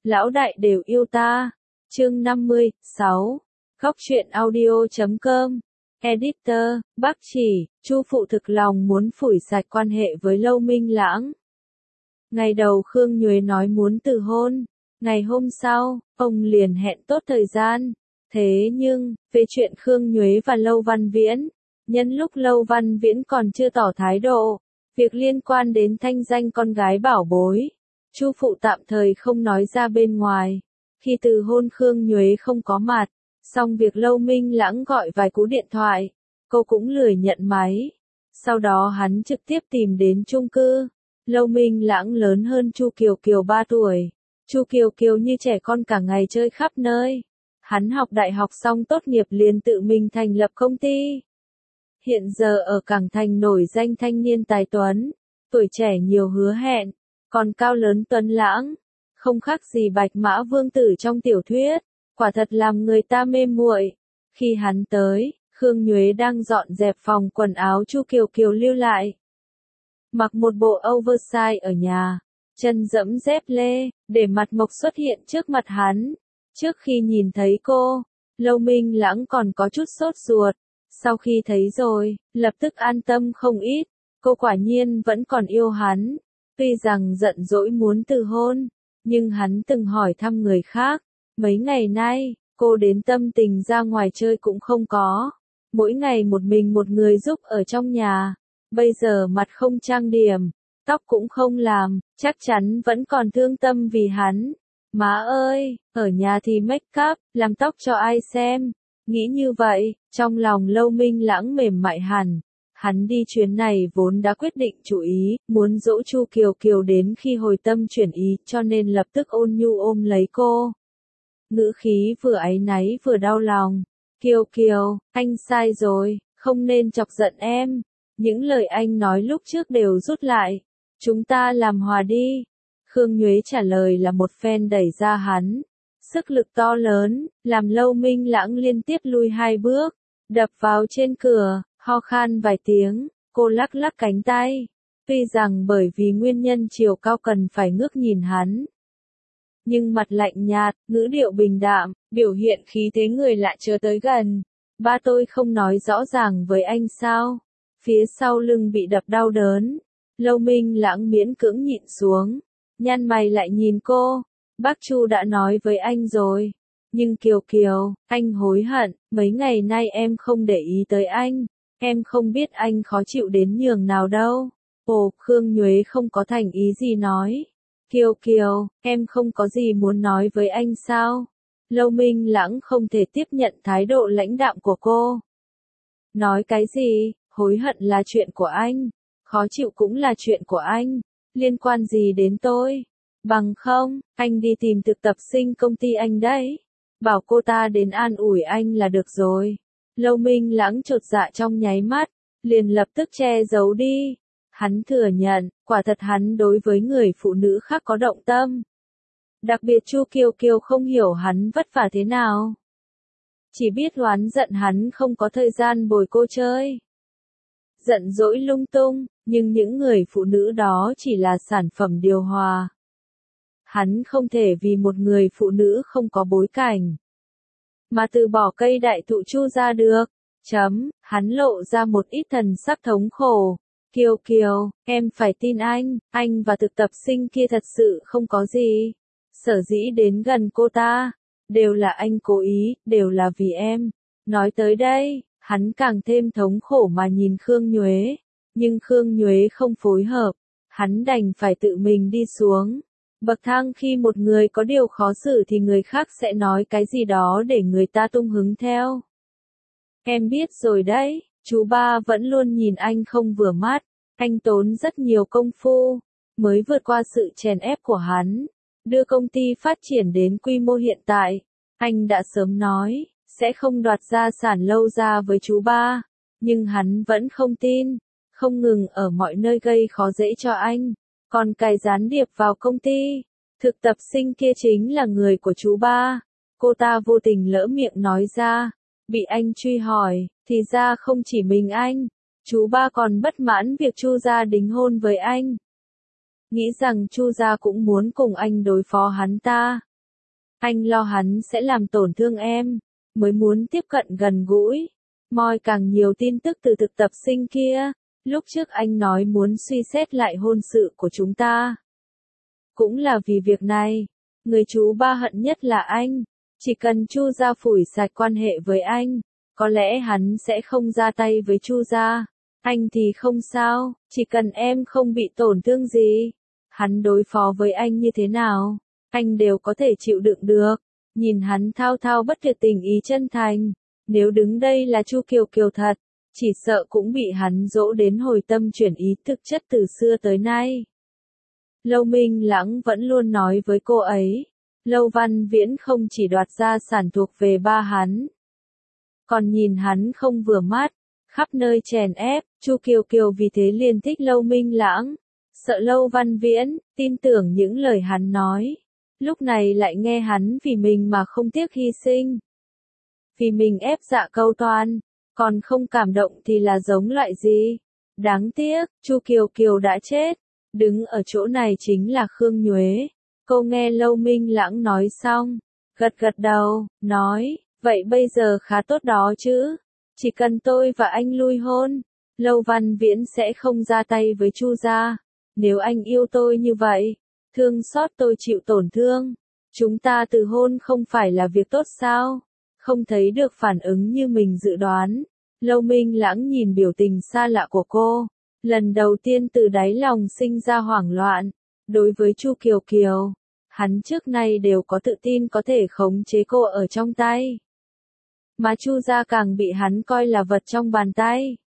lão đại đều yêu ta. Chương 56, Góc truyện audio.com. Editor, Bác Chỉ, Chu phụ thực lòng muốn phủi sạch quan hệ với Lâu Minh Lãng. Ngày đầu Khương Nhuế nói muốn từ hôn, ngày hôm sau, ông liền hẹn tốt thời gian. Thế nhưng, về chuyện Khương Nhuế và Lâu Văn Viễn, nhân lúc Lâu Văn Viễn còn chưa tỏ thái độ, việc liên quan đến thanh danh con gái bảo bối, Chu phụ tạm thời không nói ra bên ngoài. Khi từ hôn Khương Nhuế không có mặt, xong việc Lâu Minh Lãng gọi vài cú điện thoại, cô cũng lười nhận máy. Sau đó hắn trực tiếp tìm đến chung cư. Lâu Minh Lãng lớn hơn Chu Kiều Kiều 3 tuổi. Chu Kiều Kiều như trẻ con cả ngày chơi khắp nơi. Hắn học đại học xong tốt nghiệp liền tự mình thành lập công ty. Hiện giờ ở Cảng Thành nổi danh thanh niên tài tuấn, tuổi trẻ nhiều hứa hẹn, còn cao lớn tuấn lãng, không khác gì Bạch Mã Vương tử trong tiểu thuyết, quả thật làm người ta mê muội. Khi hắn tới, Khương Nhuế đang dọn dẹp phòng quần áo Chu Kiều Kiều lưu lại. Mặc một bộ oversize ở nhà, chân dẫm dép lê, để mặt mộc xuất hiện trước mặt hắn. Trước khi nhìn thấy cô, Lâu Minh Lãng còn có chút sốt ruột. Sau khi thấy rồi, lập tức an tâm không ít. Cô quả nhiên vẫn còn yêu hắn. Tuy rằng giận dỗi muốn từ hôn, nhưng hắn từng hỏi thăm người khác. Mấy ngày nay, cô đến tâm tình ra ngoài chơi cũng không có. Mỗi ngày một mình một người giúp ở trong nhà. Bây giờ mặt không trang điểm, tóc cũng không làm, chắc chắn vẫn còn thương tâm vì hắn. Má ơi, ở nhà thì make up, làm tóc cho ai xem. Nghĩ như vậy, trong lòng Lâu Minh Lãng mềm mại hẳn. Hắn đi chuyến này vốn đã quyết định chủ ý, muốn dỗ Chu Kiều Kiều đến khi hồi tâm chuyển ý, cho nên lập tức ôn nhu ôm lấy cô. Ngữ khí vừa áy náy vừa đau lòng. Kiều Kiều, anh sai rồi, không nên chọc giận em. Những lời anh nói lúc trước đều rút lại. Chúng ta làm hòa đi. Khương Nhuế trả lời là một phen đẩy ra hắn. Sức lực to lớn, làm Lâu Minh Lãng liên tiếp lui 2 bước, đập vào trên cửa, ho khan vài tiếng, cô lắc lắc cánh tay. Tuy rằng bởi vì nguyên nhân chiều cao cần phải ngước nhìn hắn, nhưng mặt lạnh nhạt, ngữ điệu bình đạm, biểu hiện khí thế người lại chưa tới gần. Ba tôi không nói rõ ràng với anh sao? Phía sau lưng bị đập đau đớn. Lâu Minh Lãng miễn cưỡng nhịn xuống, nhăn mày lại nhìn cô. Bác Chu đã nói với anh rồi. Nhưng Kiều Kiều, anh hối hận, mấy ngày nay em không để ý tới anh. Em không biết anh khó chịu đến nhường nào đâu. Ồ, Khương Nhuế không có thành ý gì nói. Kiều Kiều, em không có gì muốn nói với anh sao? Lâu Minh Lãng không thể tiếp nhận thái độ lãnh đạm của cô. Nói cái gì, hối hận là chuyện của anh. Khó chịu cũng là chuyện của anh. Liên quan gì đến tôi? Bằng không, anh đi tìm thực tập sinh công ty anh đấy. Bảo cô ta đến an ủi anh là được rồi. Lâu Minh Lãng chột dạ trong nháy mắt, liền lập tức che giấu đi. Hắn thừa nhận, quả thật hắn đối với người phụ nữ khác có động tâm. Đặc biệt Chu Kiều Kiều không hiểu hắn vất vả thế nào. Chỉ biết oán giận hắn không có thời gian bồi cô chơi. Giận dỗi lung tung, nhưng những người phụ nữ đó chỉ là sản phẩm điều hòa. Hắn không thể vì một người phụ nữ không có bối cảnh mà từ bỏ cây đại thụ Chu ra được. Hắn lộ ra một ít thần sắc thống khổ. Kiều Kiều, em phải tin anh và thực tập sinh kia thật sự không có gì. Sở dĩ đến gần cô ta, đều là anh cố ý, đều là vì em. Nói tới đây, hắn càng thêm thống khổ mà nhìn Khương Nhuế. Nhưng Khương Nhuế không phối hợp, hắn đành phải tự mình đi xuống bậc thang. Khi một người có điều khó xử thì người khác sẽ nói cái gì đó để người ta tung hứng theo. Em biết rồi đấy, chú ba vẫn luôn nhìn anh không vừa mắt. Anh tốn rất nhiều công phu, mới vượt qua sự chèn ép của hắn, đưa công ty phát triển đến quy mô hiện tại. Anh đã sớm nói, sẽ không đoạt gia sản Lâu ra với chú ba. Nhưng hắn vẫn không tin, không ngừng ở mọi nơi gây khó dễ cho anh. Còn cài gián điệp vào công ty. Thực tập sinh kia chính là người của chú ba. Cô ta vô tình lỡ miệng nói ra. Bị anh truy hỏi, thì ra không chỉ mình anh. Chú ba còn bất mãn việc Chu gia đính hôn với anh. Nghĩ rằng Chu gia cũng muốn cùng anh đối phó hắn ta. Anh lo hắn sẽ làm tổn thương em, mới muốn tiếp cận gần gũi, moi càng nhiều tin tức từ thực tập sinh kia. Lúc trước anh nói muốn suy xét lại hôn sự của chúng ta. Cũng là vì việc này, người chú ba hận nhất là anh. Chỉ cần Chu gia phủi sạch quan hệ với anh, có lẽ hắn sẽ không ra tay với Chu gia. Anh thì không sao, chỉ cần em không bị tổn thương gì, hắn đối phó với anh như thế nào, anh đều có thể chịu đựng được. Nhìn hắn thao thao bất tuyệt tình ý chân thành, nếu đứng đây là Chu Kiều Kiều thật, chỉ sợ cũng bị hắn dỗ đến hồi tâm chuyển ý thực chất từ xưa tới nay. Lâu Minh Lãng vẫn luôn nói với cô ấy, Lâu Văn Viễn không chỉ đoạt gia sản thuộc về ba hắn, còn nhìn hắn không vừa mắt, khắp nơi chèn ép. Chu Kiều Kiều vì thế liền thích Lâu Minh Lãng, sợ Lâu Văn Viễn, tin tưởng những lời hắn nói. Lúc này lại nghe hắn vì mình mà không tiếc hy sinh. Vì mình ép dạ câu toan, còn không cảm động thì là giống loại gì? Đáng tiếc, Chu Kiều Kiều đã chết. Đứng ở chỗ này chính là Khương Nhuế. Cô nghe Lâu Minh Lãng nói xong, gật gật đầu, nói, vậy bây giờ khá tốt đó chứ. Chỉ cần tôi và anh lui hôn, Lâu Văn Viễn sẽ không ra tay với Chu gia. Nếu anh yêu tôi như vậy, thương xót tôi chịu tổn thương, chúng ta từ hôn không phải là việc tốt sao? Không thấy được phản ứng như mình dự đoán. Lâu Minh Lãng nhìn biểu tình xa lạ của cô, lần đầu tiên từ đáy lòng sinh ra hoảng loạn. Đối với Chu Kiều Kiều, hắn trước nay đều có tự tin có thể khống chế cô ở trong tay. Mà Chu gia càng bị hắn coi là vật trong bàn tay.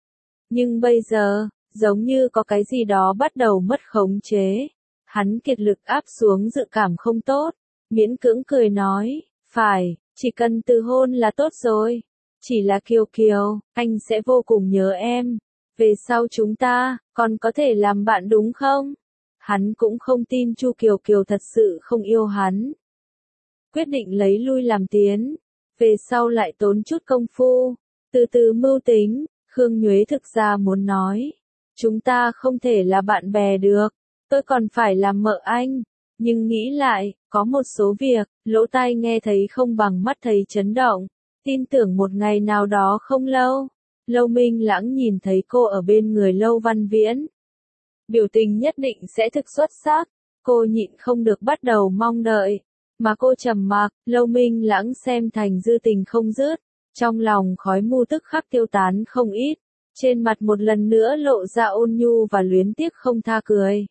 Nhưng bây giờ, giống như có cái gì đó bắt đầu mất khống chế. Hắn kiệt lực áp xuống dự cảm không tốt, miễn cưỡng cười nói, phải, chỉ cần từ hôn là tốt rồi. Chỉ là Kiều Kiều, anh sẽ vô cùng nhớ em. Về sau chúng ta, còn có thể làm bạn đúng không? Hắn cũng không tin Chu Kiều Kiều thật sự không yêu hắn. Quyết định lấy lui làm tiến. Về sau lại tốn chút công phu, từ từ mưu tính. Khương Nhuế thực ra muốn nói, chúng ta không thể là bạn bè được, tôi còn phải làm mợ anh. Nhưng nghĩ lại, có một số việc, lỗ tai nghe thấy không bằng mắt thấy chấn động. Tin tưởng một ngày nào đó không lâu, Lâu Minh Lãng nhìn thấy cô ở bên người Lâu Văn Viễn. Biểu tình nhất định sẽ thực xuất sắc, cô nhịn không được bắt đầu mong đợi. Mà cô trầm mặc, Lâu Minh Lãng xem thành dư tình không dứt, trong lòng khói mù tức khắc tiêu tán không ít, trên mặt một lần nữa lộ ra ôn nhu và luyến tiếc không tha cười.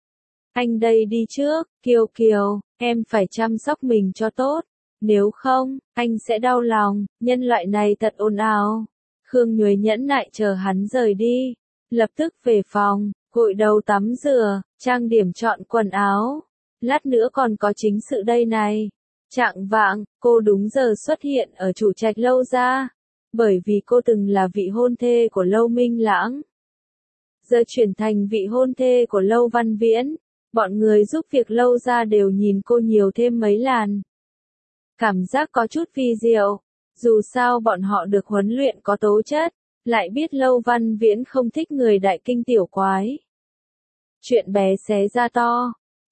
Anh đây đi trước, Kiều Kiều, em phải chăm sóc mình cho tốt, nếu không, anh sẽ đau lòng, nhân loại này thật ồn ào. Khương Nhuế nhẫn nại chờ hắn rời đi, lập tức về phòng, gội đầu tắm rửa, trang điểm chọn quần áo. Lát nữa còn có chính sự đây này. Chạng vạng, cô đúng giờ xuất hiện ở chủ trạch Lâu gia, bởi vì cô từng là vị hôn thê của Lâu Minh Lãng. Giờ chuyển thành vị hôn thê của Lâu Văn Viễn, bọn người giúp việc Lâu gia đều nhìn cô nhiều thêm mấy lần. Cảm giác có chút vi diệu, dù sao bọn họ được huấn luyện có tố chất, lại biết Lâu Văn Viễn không thích người đại kinh tiểu quái. Chuyện bé xé ra to.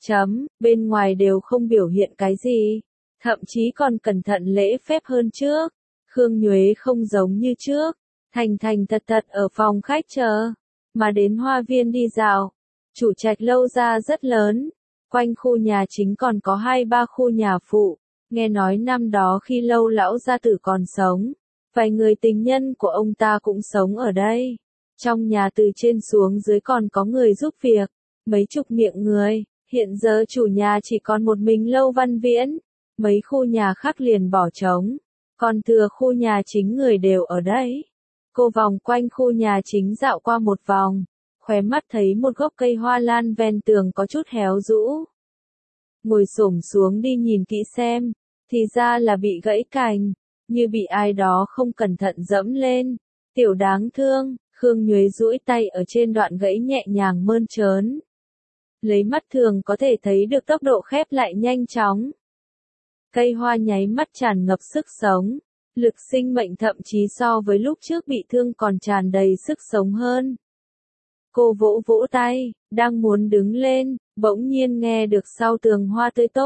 Bên ngoài đều không biểu hiện cái gì, thậm chí còn cẩn thận lễ phép hơn trước. Khương Nhuế không giống như trước, thành thành thật thật ở phòng khách chờ, mà đến hoa viên đi dạo. Chủ trạch Lâu gia rất lớn, quanh khu nhà chính còn có 2-3 khu nhà phụ. Nghe nói năm đó khi Lâu lão gia tử còn sống, vài người tình nhân của ông ta cũng sống ở đây. Trong nhà từ trên xuống dưới còn có người giúp việc, mấy chục miệng người. Hiện giờ chủ nhà chỉ còn một mình Lâu Văn Viễn, mấy khu nhà khác liền bỏ trống, còn thừa khu nhà chính người đều ở đấy. Cô vòng quanh khu nhà chính dạo qua một vòng, khóe mắt thấy một gốc cây hoa lan ven tường có chút héo rũ. Ngồi xổm xuống đi nhìn kỹ xem, thì ra là bị gãy cành, như bị ai đó không cẩn thận dẫm lên. Tiểu đáng thương, Khương Nhuế duỗi tay ở trên đoạn gãy nhẹ nhàng mơn trớn. Lấy mắt thường có thể thấy được tốc độ khép lại nhanh chóng. Cây hoa nháy mắt tràn ngập sức sống, lực sinh mệnh thậm chí so với lúc trước bị thương còn tràn đầy sức sống hơn. Cô vỗ vỗ tay, đang muốn đứng lên, bỗng nhiên nghe được sau tường hoa tươi tốt,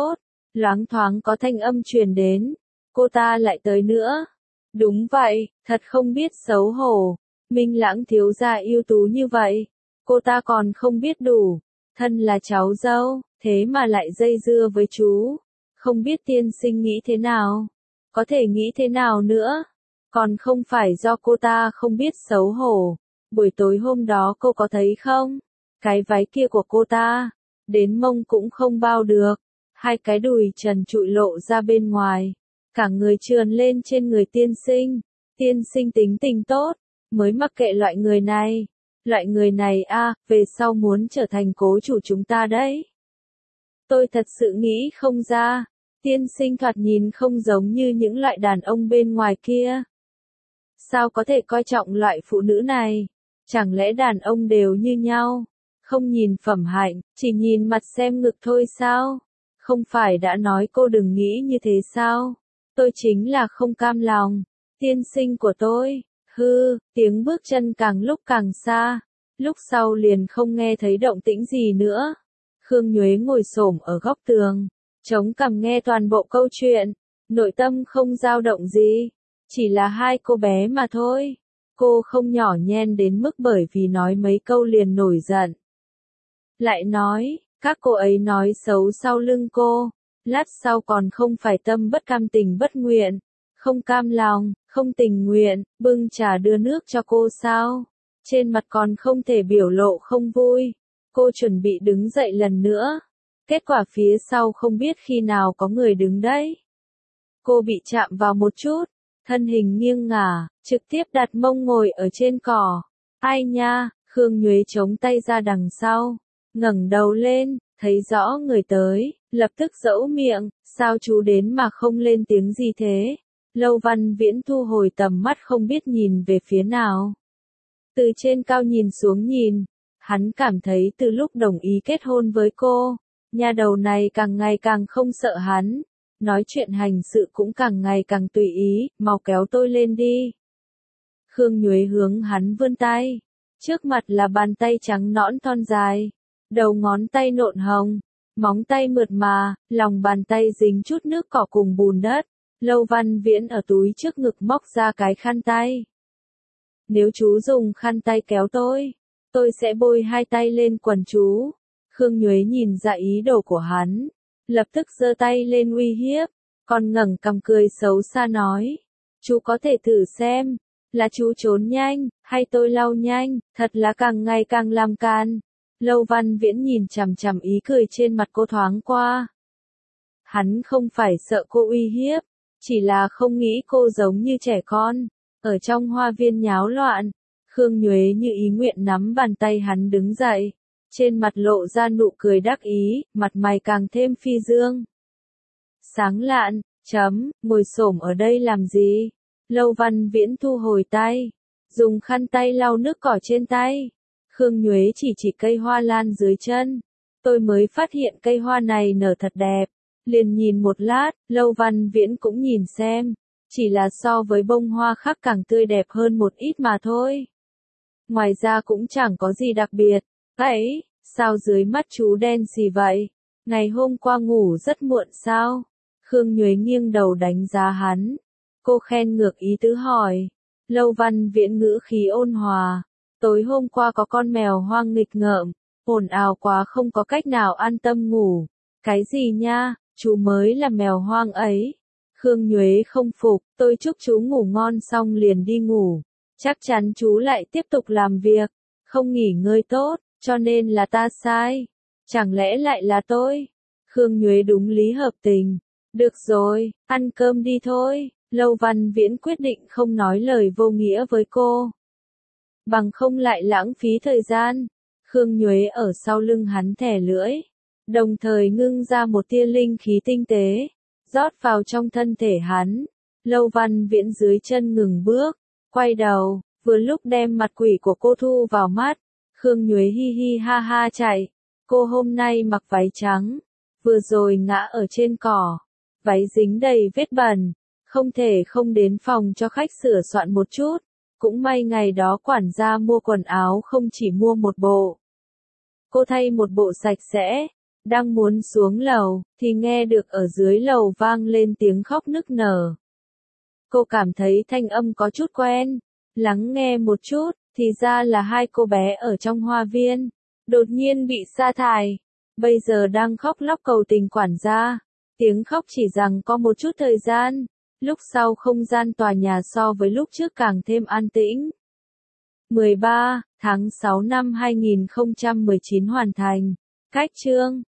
Loáng thoáng có thanh âm truyền đến. Cô ta lại tới nữa. Đúng vậy, thật không biết xấu hổ. Minh Lãng thiếu gia ưu tú như vậy. Cô ta còn không biết đủ. Thân là cháu dâu, thế mà lại dây dưa với chú. Không biết tiên sinh nghĩ thế nào. Có thể nghĩ thế nào nữa. Còn không phải do cô ta không biết xấu hổ. Buổi tối hôm đó cô có thấy không? Cái váy kia của cô ta, đến mông cũng không bao được. Hai cái đùi trần trụi lộ ra bên ngoài. Cả người trườn lên trên người tiên sinh. Tiên sinh tính tình tốt, mới mặc kệ loại người này. Loại người này về sau muốn trở thành cố chủ chúng ta đấy. Tôi thật sự nghĩ không ra. Tiên sinh thoạt nhìn không giống như những loại đàn ông bên ngoài kia. Sao có thể coi trọng loại phụ nữ này? Chẳng lẽ đàn ông đều như nhau? Không nhìn phẩm hạnh, chỉ nhìn mặt xem ngực thôi sao? Không phải đã nói cô đừng nghĩ như thế sao? Tôi chính là không cam lòng. Tiên sinh của tôi. Tiếng bước chân càng lúc càng xa. Lúc sau liền không nghe thấy động tĩnh gì nữa. Khương Nhuế ngồi xổm ở góc tường, chống cằm nghe toàn bộ câu chuyện. Nội tâm không dao động gì. Chỉ là hai cô bé mà thôi. Cô không nhỏ nhen đến mức bởi vì nói mấy câu liền nổi giận. Lại nói, các cô ấy nói xấu sau lưng cô. Lát sau còn không phải tâm bất cam tình bất nguyện. Không cam lòng, không tình nguyện, bưng trà đưa nước cho cô sao? Trên mặt còn không thể biểu lộ không vui. Cô chuẩn bị đứng dậy lần nữa. Kết quả phía sau không biết khi nào có người đứng đấy. Cô bị chạm vào một chút. Thân hình nghiêng ngả, trực tiếp đặt mông ngồi ở trên cỏ. Ai nha, Khương Nhuế chống tay ra đằng sau. Ngẩng đầu lên, thấy rõ người tới, lập tức giễu miệng, sao chú đến mà không lên tiếng gì thế? Lâu Văn Viễn thu hồi tầm mắt không biết nhìn về phía nào. Từ trên cao nhìn xuống nhìn, hắn cảm thấy từ lúc đồng ý kết hôn với cô, nha đầu này càng ngày càng không sợ hắn. Nói chuyện hành sự cũng càng ngày càng tùy ý, mau kéo tôi lên đi. Khương Nhuế hướng hắn vươn tay. Trước mặt là bàn tay trắng nõn thon dài. Đầu ngón tay nộn hồng. Móng tay mượt mà, lòng bàn tay dính chút nước cỏ cùng bùn đất. Lâu Văn Viễn ở túi trước ngực móc ra cái khăn tay. Nếu chú dùng khăn tay kéo tôi sẽ bôi hai tay lên quần chú. Khương Nhuế nhìn ra ý đồ của hắn. Lập tức giơ tay lên uy hiếp, còn ngẩng cằm cười xấu xa nói. Chú có thể thử xem, là chú trốn nhanh, hay tôi lau nhanh, thật là càng ngày càng làm can. Lâu Văn Viễn nhìn chằm chằm ý cười trên mặt cô thoáng qua. Hắn không phải sợ cô uy hiếp, chỉ là không nghĩ cô giống như trẻ con, ở trong hoa viên nháo loạn. Khương Nhuế như ý nguyện nắm bàn tay hắn đứng dậy. Trên mặt lộ ra nụ cười đắc ý, mặt mày càng thêm phi dương. Sáng lạn, ngồi xổm ở đây làm gì? Lâu Văn Viễn thu hồi tay, dùng khăn tay lau nước cỏ trên tay. Khương Nhuế chỉ cây hoa lan dưới chân. Tôi mới phát hiện cây hoa này nở thật đẹp. Liền nhìn một lát, Lâu Văn Viễn cũng nhìn xem. Chỉ là so với bông hoa khác càng tươi đẹp hơn một ít mà thôi. Ngoài ra cũng chẳng có gì đặc biệt. Ấy, sao dưới mắt chú đen xì vậy? Ngày hôm qua ngủ rất muộn sao? Khương Nhuế nghiêng đầu đánh giá hắn. Cô khen ngược ý tứ hỏi. Lâu Văn Viễn ngữ khí ôn hòa. Tối hôm qua có con mèo hoang nghịch ngợm, ồn ào quá không có cách nào an tâm ngủ. Cái gì nha, chú mới là mèo hoang ấy. Khương Nhuế không phục, tôi chúc chú ngủ ngon xong liền đi ngủ. Chắc chắn chú lại tiếp tục làm việc, không nghỉ ngơi tốt. Cho nên là ta sai. Chẳng lẽ lại là tôi? Khương Nhuế đúng lý hợp tình. Được rồi, ăn cơm đi thôi. Lâu Văn Viễn quyết định không nói lời vô nghĩa với cô. Bằng không lại lãng phí thời gian. Khương Nhuế ở sau lưng hắn thẻ lưỡi. Đồng thời ngưng ra một tia linh khí tinh tế. Rót vào trong thân thể hắn. Lâu Văn Viễn dưới chân ngừng bước. Quay đầu, vừa lúc đem mặt quỷ của cô thu vào mắt. Khương Nhuế hi hi ha ha chạy. Cô hôm nay mặc váy trắng. Vừa rồi ngã ở trên cỏ. Váy dính đầy vết bẩn. Không thể không đến phòng cho khách sửa soạn một chút. Cũng may ngày đó quản gia mua quần áo không chỉ mua một bộ. Cô thay một bộ sạch sẽ. Đang muốn xuống lầu, thì nghe được ở dưới lầu vang lên tiếng khóc nức nở. Cô cảm thấy thanh âm có chút quen, lắng nghe một chút, thì ra là hai cô bé ở trong hoa viên, đột nhiên bị sa thải, bây giờ đang khóc lóc cầu tình quản gia. Tiếng khóc chỉ rằng có một chút thời gian, lúc sau không gian tòa nhà so với lúc trước càng thêm an tĩnh. 13 tháng 6 năm 2019 hoàn thành. Cách chương